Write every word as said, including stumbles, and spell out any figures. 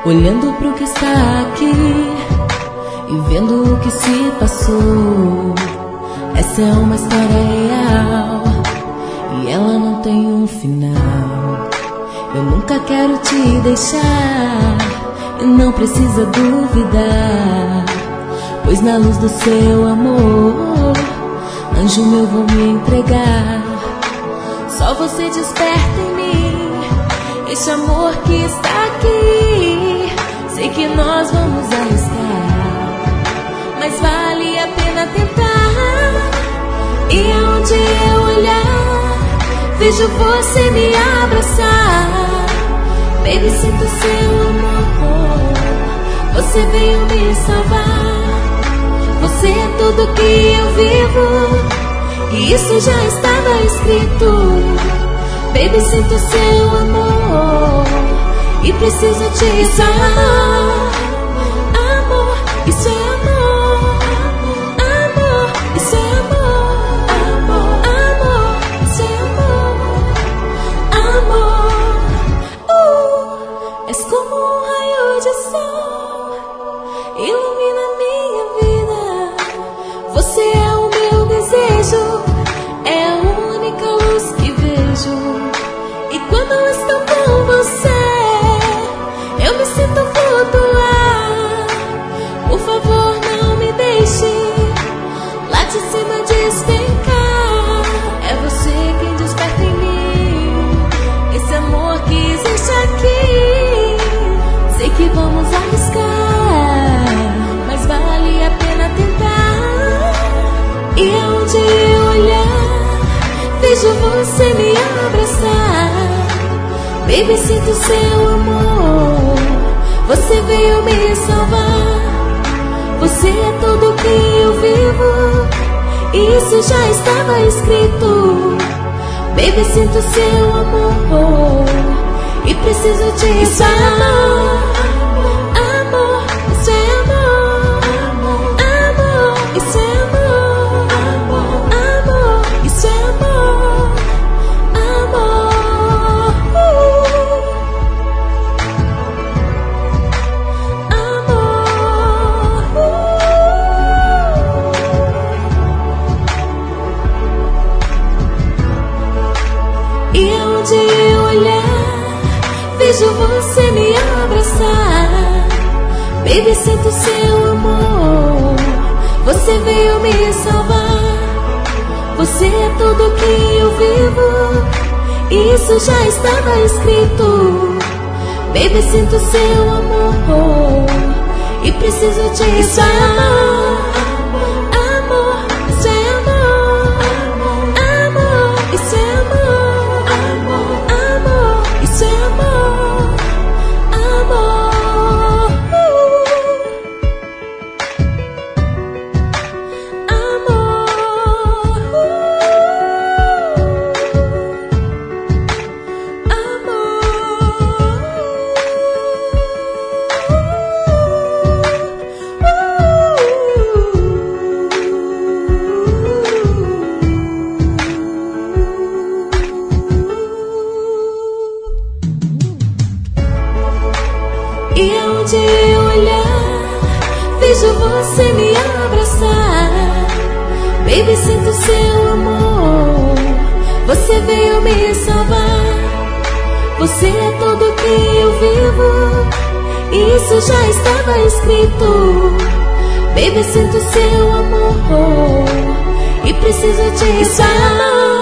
olhando pro que está aqui e vendo o que se passou. Essa é uma história real e ela não tem um final. Eu nunca quero te deixar e não precisa duvidar, pois na luz do seu amor, anjo meu, vou me entregar. Só você desperta em mim esse amor que está aqui. Sei que nós vamos arriscar, mas vale a pena tentar. E aonde eu olhar, vejo você me abraçar. Baby, sinto seu amor, você veio me salvar. Você é tudo que eu vivo, e isso já estava escrito. Baby, sinto seu amor e preciso te salvar. Amor, isso é amor. Amor, isso é amor. Amor, amor, isso é amor. Amor, uh, és como um raio de sol, ilumina minha vida. Você é o meu desejo, é a única luz que vejo. E quando eu estou com você, eu me sinto flutuar. Por favor, não me deixe lá de cima despencar. É você quem desperta em mim esse amor que existe aqui. Sei que vamos arriscar, mas vale a pena tentar. E aonde eu olhar, vejo você me abraçar. Baby, sinto seu amor, você veio me salvar. Você é tudo que eu vivo, e isso já estava escrito. Baby, sinto seu amor e preciso te salvar. Amor, isso é amor. Amor, isso é amor. Amor, isso é amor. Amor, uh. Amor, uh. E aonde eu olhar, vejo você me abraçar. Baby, sinto seu amor, você veio me salvar. Você é tudo que eu vivo, e isso já estava escrito. Baby, sinto seu amor e preciso te salvar. Amor, isso é amor. Amor, isso é amor. Amor, isso é amor. Amor, uh. Amor, uh. Amor, e aonde eu olhar, vejo você me abraçar. Baby, sinto seu amor, você veio me salvar. Você é tudo que eu vivo, e isso já estava escrito. Baby, sinto seu amor e preciso te salvar.